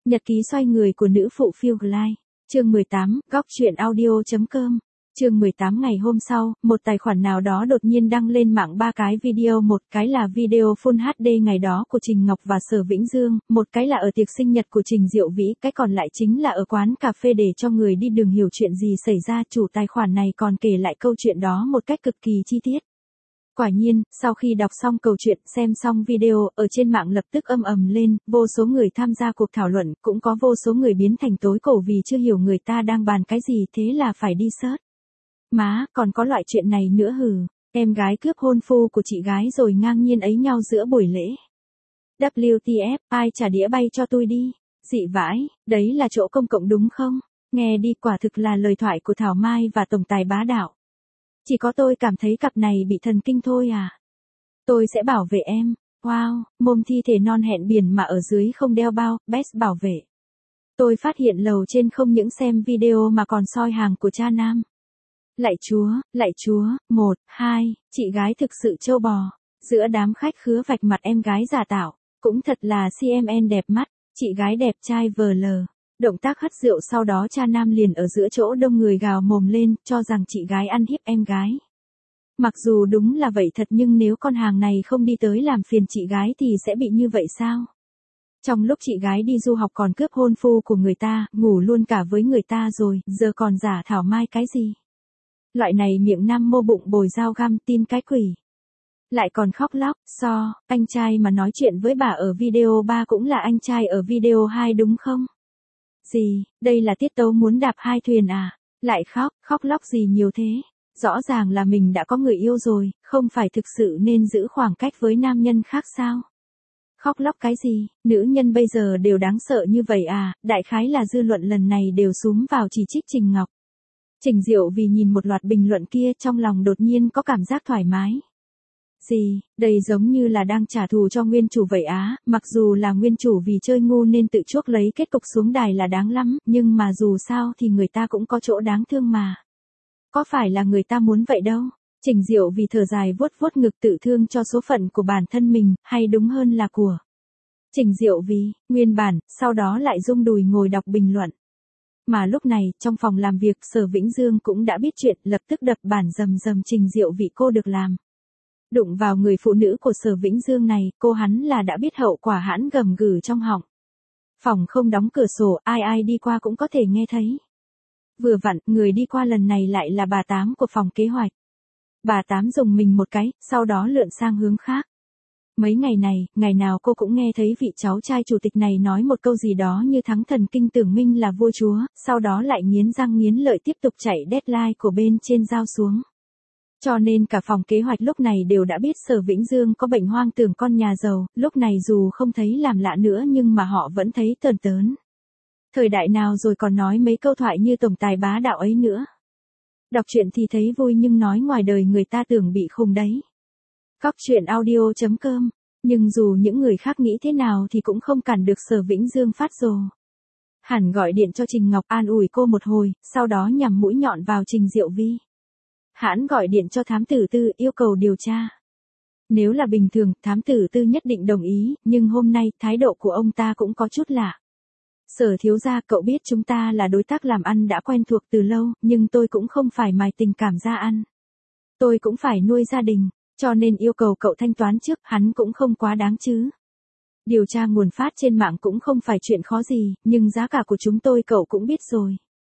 Nhật ký xoay người của nữ phụ Phiêu Glide. Chương 18, góc truyện audio.com. Chương 18 ngày hôm sau, một tài khoản nào đó đột nhiên đăng lên mạng 3 cái video, một cái là video Full HD ngày đó của Trình Ngọc và Sở Vĩnh Dương, một cái là ở tiệc sinh nhật của Trình Diệu Vĩ, cái còn lại chính là ở quán cà phê để cho người đi đường hiểu chuyện gì xảy ra. Chủ tài khoản này còn kể lại câu chuyện đó một cách cực kỳ chi tiết. Quả nhiên, sau khi đọc xong câu chuyện, xem xong video, ở trên mạng lập tức ầm ầm lên, vô số người tham gia cuộc thảo luận, cũng có vô số người biến thành tối cổ vì chưa hiểu người ta đang bàn cái gì, thế là phải đi search. Má, còn có loại chuyện này nữa hừ, em gái cướp hôn phu của chị gái rồi ngang nhiên ấy nhau giữa buổi lễ. WTF, ai trả đĩa bay cho tôi đi, dị vãi, đấy là chỗ công cộng đúng không? Nghe đi, quả thực là lời thoại của Thảo Mai và tổng tài bá đạo. Chỉ có tôi cảm thấy cặp này bị thần kinh thôi à. Tôi sẽ bảo vệ em. Wow, mồm thi thể non hẹn biển mà ở dưới không đeo bao, best bảo vệ. Tôi phát hiện lầu trên không những xem video mà còn soi hàng của cha nam. Lạy chúa, 1, 2, chị gái thực sự trâu bò. Giữa đám khách khứa vạch mặt em gái giả tạo, cũng thật là CMN đẹp mắt, chị gái đẹp trai vờ lờ. Động tác hất rượu sau đó cha nam liền ở giữa chỗ đông người gào mồm lên, cho rằng chị gái ăn hiếp em gái. Mặc dù đúng là vậy thật nhưng nếu con hàng này không đi tới làm phiền chị gái thì sẽ bị như vậy sao? Trong lúc chị gái đi du học còn cướp hôn phu của người ta, ngủ luôn cả với người ta rồi, giờ còn giả Thảo Mai cái gì? Loại này miệng nam mô bụng bồi dao găm tin cái quỷ. Lại còn khóc lóc, anh trai mà nói chuyện với bà ở video 3 cũng là anh trai ở video 2 đúng không? Gì, đây là tiết tấu muốn đạp hai thuyền à? Lại khóc lóc gì nhiều thế? Rõ ràng là mình đã có người yêu rồi, không phải thực sự nên giữ khoảng cách với nam nhân khác sao? Khóc lóc cái gì, nữ nhân bây giờ đều đáng sợ như vậy à? Đại khái là dư luận lần này đều xúm vào chỉ trích Trình Ngọc. Trình Diệu vì nhìn một loạt bình luận kia trong lòng đột nhiên có cảm giác thoải mái. Gì, đây giống như là đang trả thù cho nguyên chủ vậy á, mặc dù là nguyên chủ vì chơi ngu nên tự chuốc lấy kết cục xuống đài là đáng lắm, nhưng mà dù sao thì người ta cũng có chỗ đáng thương mà. Có phải là người ta muốn vậy đâu. Trình Diệu vì thở dài vuốt vuốt ngực tự thương cho số phận của bản thân mình, hay đúng hơn là của Trình Diệu vì, nguyên bản, sau đó lại rung đùi ngồi đọc bình luận. Mà lúc này, trong phòng làm việc Sở Vĩnh Dương cũng đã biết chuyện, lập tức đập bản rầm Trình Diệu vì cô được làm. Đụng vào người phụ nữ của Sở Vĩnh Dương này, cô hắn là đã biết hậu quả hãn gầm gừ trong họng. Phòng không đóng cửa sổ, ai đi qua cũng có thể nghe thấy. Vừa vặn, người đi qua lần này lại là bà Tám của phòng kế hoạch. Bà Tám dùng mình một cái, sau đó lượn sang hướng khác. Mấy ngày này, ngày nào cô cũng nghe thấy vị cháu trai chủ tịch này nói một câu gì đó như thắng thần kinh tưởng minh là vua chúa, sau đó lại nghiến răng nghiến lợi tiếp tục chạy deadline của bên trên giao xuống. Cho nên cả phòng kế hoạch lúc này đều đã biết Sở Vĩnh Dương có bệnh hoang tưởng con nhà giàu, lúc này dù không thấy làm lạ nữa nhưng mà họ vẫn thấy tởn tớn. Thời đại nào rồi còn nói mấy câu thoại như tổng tài bá đạo ấy nữa. Đọc truyện thì thấy vui nhưng nói ngoài đời người ta tưởng bị khùng đấy. Góc truyện audio.com. Nhưng dù những người khác nghĩ thế nào thì cũng không cản được Sở Vĩnh Dương phát rồ. Hẳn gọi điện cho Trình Ngọc an ủi cô một hồi, sau đó nhằm mũi nhọn vào Trình Diệu Vi. Hãn gọi điện cho thám tử Tư yêu cầu điều tra. Nếu là bình thường, thám tử Tư nhất định đồng ý, nhưng hôm nay thái độ của ông ta cũng có chút lạ. Sở thiếu gia, cậu biết chúng ta là đối tác làm ăn đã quen thuộc từ lâu, nhưng tôi cũng không phải mài tình cảm ra ăn. Tôi cũng phải nuôi gia đình, cho nên yêu cầu cậu thanh toán trước, hắn cũng không quá đáng chứ. Điều tra nguồn phát trên mạng cũng không phải chuyện khó gì, nhưng giá cả của chúng tôi cậu cũng biết rồi.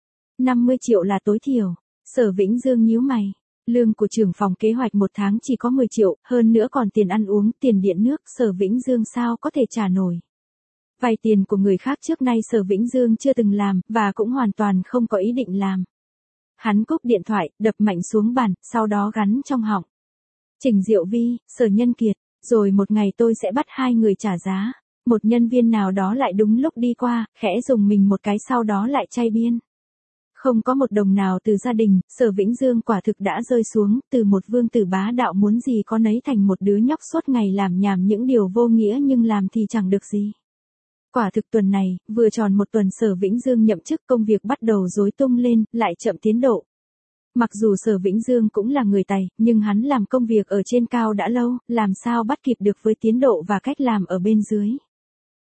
50 triệu là tối thiểu. Sở Vĩnh Dương nhíu mày. Lương của trưởng phòng kế hoạch một tháng chỉ có 10 triệu, hơn nữa còn tiền ăn uống, tiền điện nước, Sở Vĩnh Dương sao có thể trả nổi. Vay tiền của người khác trước nay Sở Vĩnh Dương chưa từng làm, và cũng hoàn toàn không có ý định làm. Hắn cúp điện thoại, đập mạnh xuống bàn, sau đó gắn trong họng. Trình Diệu Vi, Sở Nhân Kiệt, rồi một ngày tôi sẽ bắt hai người trả giá. Một nhân viên nào đó lại đúng lúc đi qua, khẽ dùng mình một cái sau đó lại chay biên. Không có một đồng nào từ gia đình, Sở Vĩnh Dương quả thực đã rơi xuống, từ một vương tử bá đạo muốn gì có nấy thành một đứa nhóc suốt ngày làm nhảm những điều vô nghĩa nhưng làm thì chẳng được gì. Quả thực tuần này, vừa tròn một tuần Sở Vĩnh Dương nhậm chức công việc bắt đầu rối tung lên, lại chậm tiến độ. Mặc dù Sở Vĩnh Dương cũng là người Tài, nhưng hắn làm công việc ở trên cao đã lâu, làm sao bắt kịp được với tiến độ và cách làm ở bên dưới.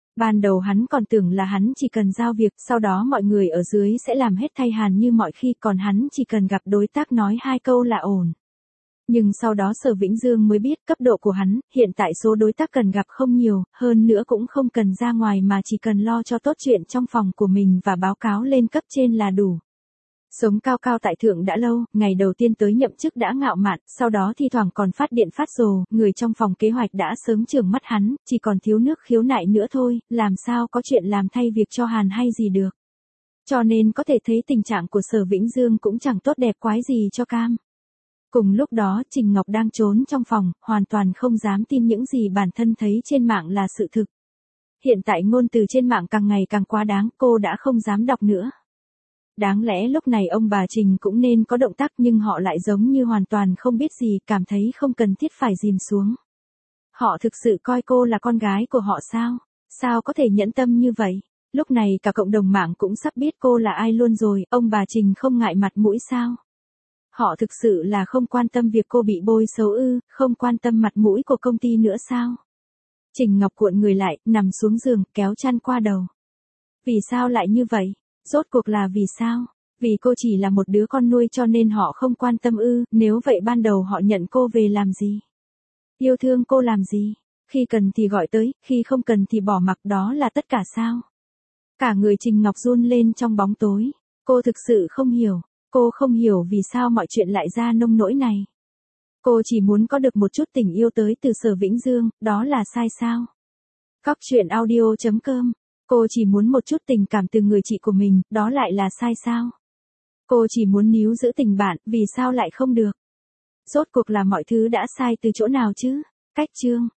Ban đầu hắn còn tưởng là hắn chỉ cần giao việc, sau đó mọi người ở dưới sẽ làm hết thay Hàn như mọi khi, còn hắn chỉ cần gặp đối tác nói 2 câu là ổn. Nhưng sau đó Sở Vĩnh Dương mới biết cấp độ của hắn, hiện tại số đối tác cần gặp không nhiều, hơn nữa cũng không cần ra ngoài mà chỉ cần lo cho tốt chuyện trong phòng của mình và báo cáo lên cấp trên là đủ. Sống cao cao tại thượng đã lâu, ngày đầu tiên tới nhậm chức đã ngạo mạn, sau đó thi thoảng còn phát điện phát rồ, người trong phòng kế hoạch đã sớm trừng mắt hắn, chỉ còn thiếu nước khiếu nại nữa thôi, làm sao có chuyện làm thay việc cho Hàn hay gì được. Cho nên có thể thấy tình trạng của Sở Vĩnh Dương cũng chẳng tốt đẹp quái gì cho cam. Cùng lúc đó Trình Ngọc đang trốn trong phòng, hoàn toàn không dám tin những gì bản thân thấy trên mạng là sự thực. Hiện tại ngôn từ trên mạng càng ngày càng quá đáng, cô đã không dám đọc nữa. Đáng lẽ lúc này ông bà Trình cũng nên có động tác nhưng họ lại giống như hoàn toàn không biết gì, cảm thấy không cần thiết phải dìm xuống. Họ thực sự coi cô là con gái của họ sao? Sao có thể nhẫn tâm như vậy? Lúc này cả cộng đồng mạng cũng sắp biết cô là ai luôn rồi, ông bà Trình không ngại mặt mũi sao? Họ thực sự là không quan tâm việc cô bị bôi xấu ư, không quan tâm mặt mũi của công ty nữa sao? Trình Ngọc cuộn người lại, nằm xuống giường, kéo chăn qua đầu. Vì sao lại như vậy? Rốt cuộc là vì sao? Vì cô chỉ là một đứa con nuôi cho nên họ không quan tâm ư, nếu vậy ban đầu họ nhận cô về làm gì? Yêu thương cô làm gì? Khi cần thì gọi tới, khi không cần thì bỏ mặc, đó là tất cả sao? Cả người Trình Ngọc run lên trong bóng tối. Cô thực sự không hiểu. Cô không hiểu vì sao mọi chuyện lại ra nông nỗi này. Cô chỉ muốn có được một chút tình yêu tới từ Sở Vĩnh Dương, đó là sai sao? Góc truyện audio.com. Cô chỉ muốn một chút tình cảm từ người chị của mình, đó lại là sai sao? Cô chỉ muốn níu giữ tình bạn, vì sao lại không được? Rốt cuộc là mọi thứ đã sai từ chỗ nào chứ? Cách chương.